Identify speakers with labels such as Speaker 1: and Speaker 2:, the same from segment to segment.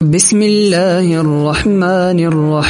Speaker 1: بسم الله الرحمن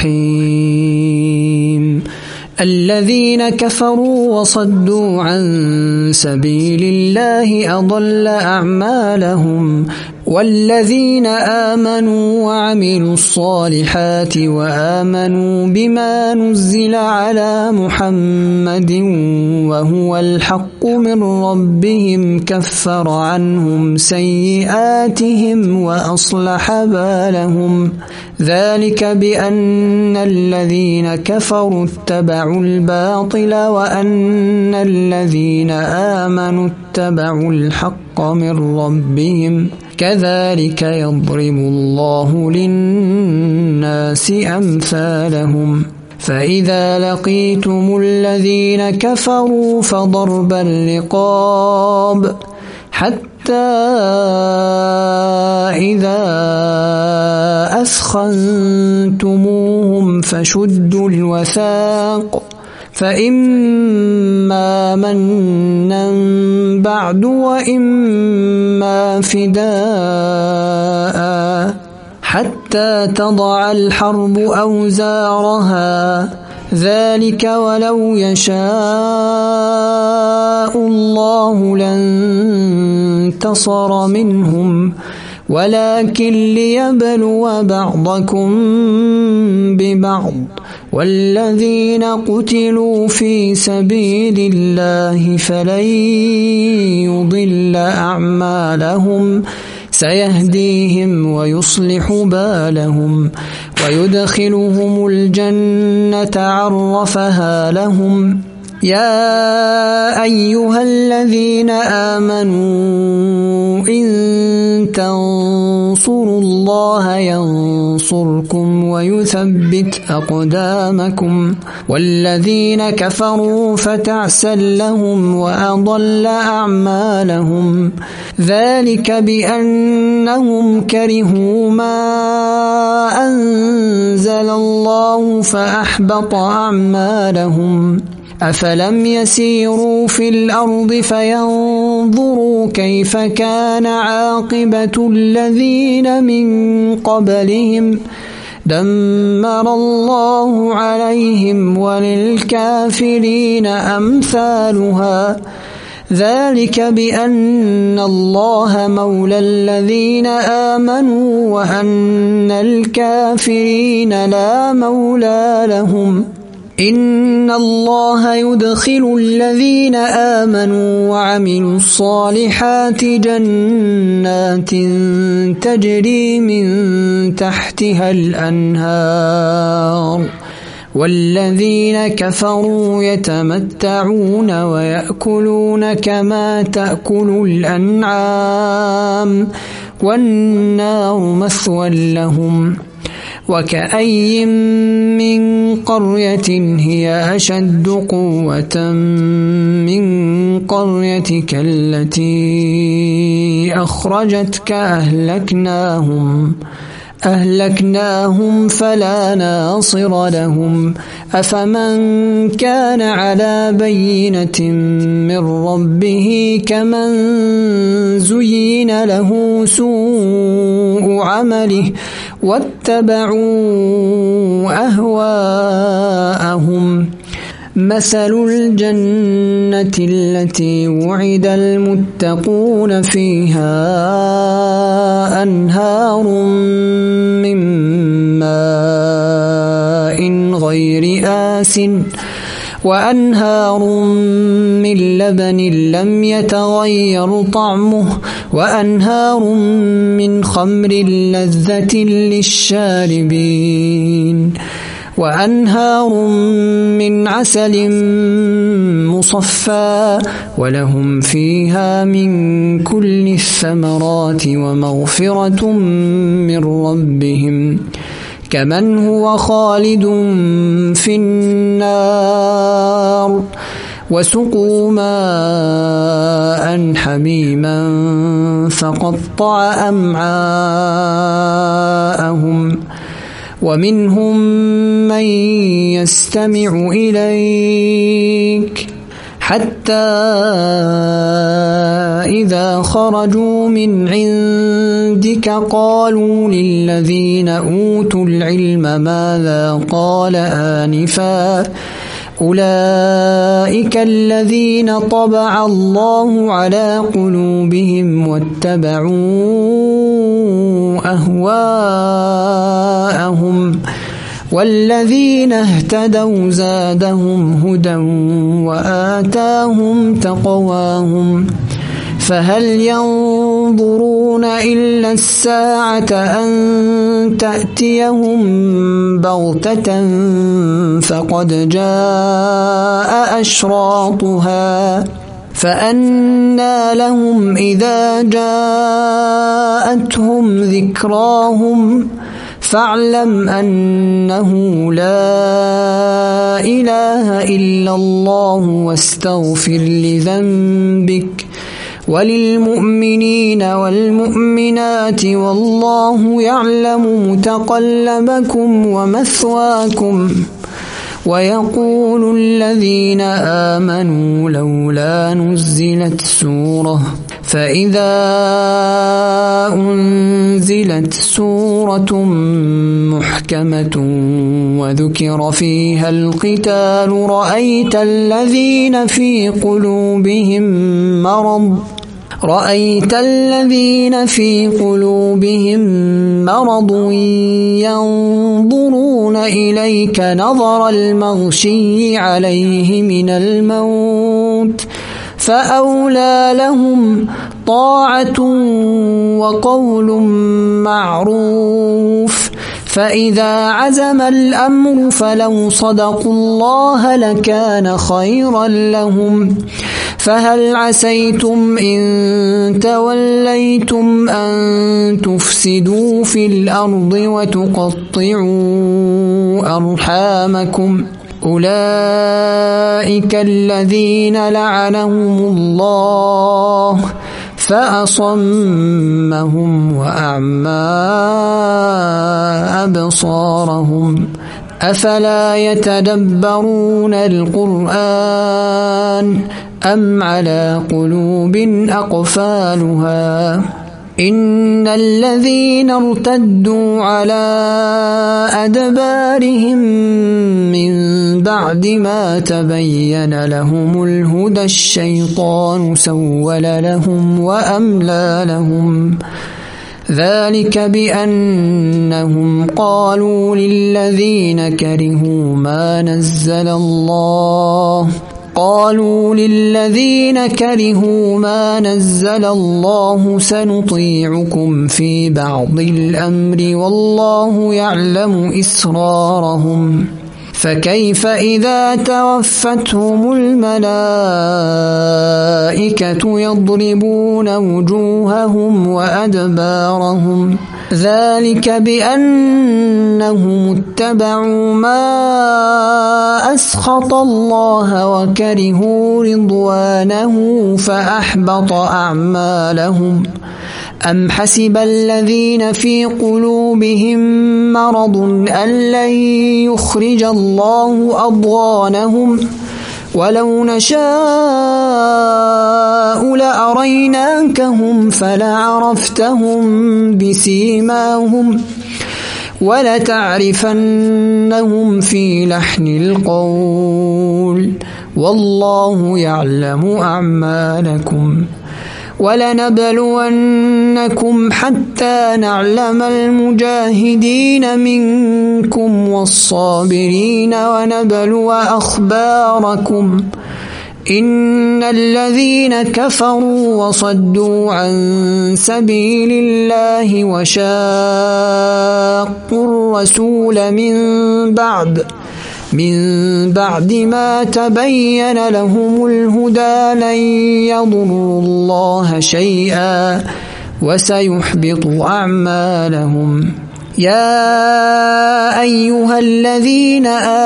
Speaker 1: الرحيم. الذين كفروا وصدوا عن سبيل الله أضل أعمالهم، والذين آمنوا وعملوا الصالحات وآمنوا بما نزل على محمد وهو الحق من ربهم كفر عنهم سيئاتهم وأصلح بالهم. ذلك بأن الذين كفروا اتبعوا الباطل وأن الذين آمنوا اتبعوا الحق من ربهم، كذلك يضرب الله للناس أمثالهم. فإذا لقيتم الذين كفروا فضرب الرقاب حتى إذا أثخنتموهم فشدوا الوثاق، فإما منا بعد وإما فداء حتى تضع الحرب أوزارها. ذلك ولو يشاء الله لانتصر منهم، ولكن ليبلو بعضكم ببعض. والذين قتلوا في سبيل الله فلن يضل أعمالهم، سيهديهم ويصلح بالهم ويدخلهم الجنة عرفها لهم. يا أيها الذين آمنوا إن تنصروا الله ينصركم ويثبت أقدامكم، والذين كفروا فتعسا لهم وأضل أعمالهم. ذلك بأنهم كرهوا ما أنزل الله فأحبط أعمالهم. أفلم يسيروا في الأرض فينظروا كيف كان عاقبة الذين من قبلهم، دمر الله عليهم وللكافرين أمثالها. ذلك بأن الله مولى الذين آمنوا وأن الكافرين لا مولى لهم. إن الله يدخل الذين آمنوا وعملوا الصالحات جنات تجري من تحتها الأنهار، والذين كفروا يتمتعون ويأكلون كما تأكل الأنعام، والنار مثوى لهم. وكأي من قرية هي أشد قوة من قريتك التي أخرجتك أهلكناهم فلا ناصر لهم. أفمن كان على بينة من ربه كمن زين له سوء عمله واتبعوا أهواءهم. مثل الجنة التي وعد المتقون فيها أنهار من ماء غير آسٍ وأنهار من لبن لم يتغير طعمه وأنهار من خمر لذة للشاربين وأنهار من عسل مصفى ولهم فيها من كل الثمرات ومغفرة من ربهم كمن هو خالد في النار وسقوا ماء حميما فقطع أمعاءهم ومنهم من يستمع إليك حتى إذا خرجوا من عندك قالوا للذين أوتوا العلم ماذا قال آنفا أولئك الذين طبع الله على قلوبهم واتبعوا أهواءهم والذين اهتدوا زادهم هدى وآتاهم تقواهم فهل ينظرون إلا الساعة أن تأتيهم بغتة فقد جاء أشراطها فأنى لهم إذا جاءتهم ذكراهم فاعلم أنه لا إله إلا الله واستغفر لذنبك وللمؤمنين والمؤمنات والله يعلم متقلبكم ومثواكم ويقول الذين آمنوا لولا نزلت سورة فإذا أنزلت سورة محكمة وذكر فيها القتال رأيت الذين في قلوبهم مرض ينظرون إليك نظر المغشي عليه من الموت فأولى لهم طاعة وقول معروف فإذا عزم الأمر فلو صدقوا الله لكان خيرا لهم فهل عسيتم إن توليتم أن تفسدوا في الأرض وتقطعوا أرحامكم أولئك الذين لعنهم الله فأصمهم وأعمى أبصارهم أفلا يتدبرون القرآن أم على قلوب أقفالها إن الذين ارتدوا على أدبارهم من بعد ما تبين لهم الهدى الشيطان سول لهم وأملى لهم ذلك بأنهم قالوا للذين كرهوا ما نزل الله سنطيعكم في بعض الأمر والله يعلم إسرارهم فكيف إذا توفتهم الملائكة يضربون وجوههم وأدبارهم ذلك بأنهم اتبعوا ما أسخط الله وكرهوا رضوانه فأحبط أعمالهم أم حسب الذين في قلوبهم مرض أن لن يخرج الله أضغانهم ولو نشاء لأريناكهم فلعرفتهم بسيماهم ولتعرفنهم في لحن القول والله يعلم أعمالكم ولنبلونكم حتى نعلم المجاهدين منكم والصابرين ونبلو أخباركم إن الذين كفروا وصدوا عن سبيل الله وشاقوا الرسول من بعد ما تبين لهم الهدى لن يضروا الله شيئا وسيحبط أعمالهم يا أيها الذين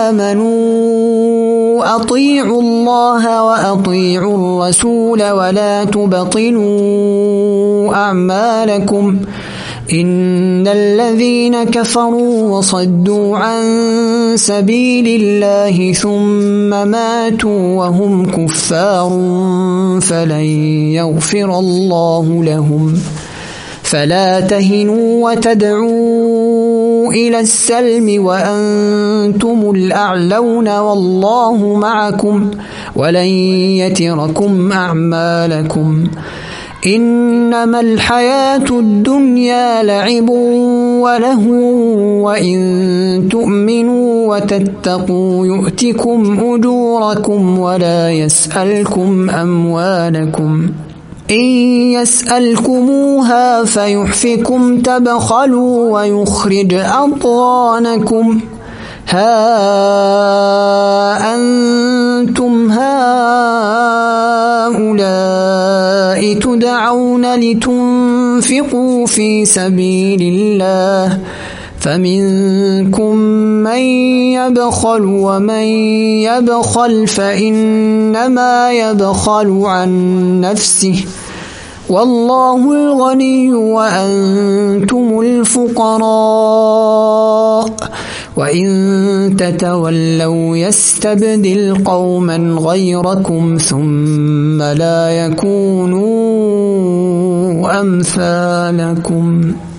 Speaker 1: آمنوا أطيعوا الله وأطيعوا الرسول ولا تبطلوا أعمالكم إن الذين كفروا وصدوا عن سبيل الله ثم ماتوا وهم كفار فلن يغفر الله لهم فلا تهنوا وتدعوا إلى السلم وأنتم الأعلون والله معكم ولن يتركم أعمالكم إنما الحياة الدنيا لعب وله وإن تؤمنوا وتتقوا يؤتكم أجوركم ولا يسألكم أموالكم إن يسألكموها فيحفكم تبخلوا ويخرج أضغانكم ها أنتم هؤلاء تدعون لتنفقوا في سبيل الله فمنكم من يبخل ومن يبخل فإنما يبخل عن نفسه والله الغني وأنتم الفقراء وإن تتولوا يستبدل قوما غيركم ثم لا يكونوا أمثالكم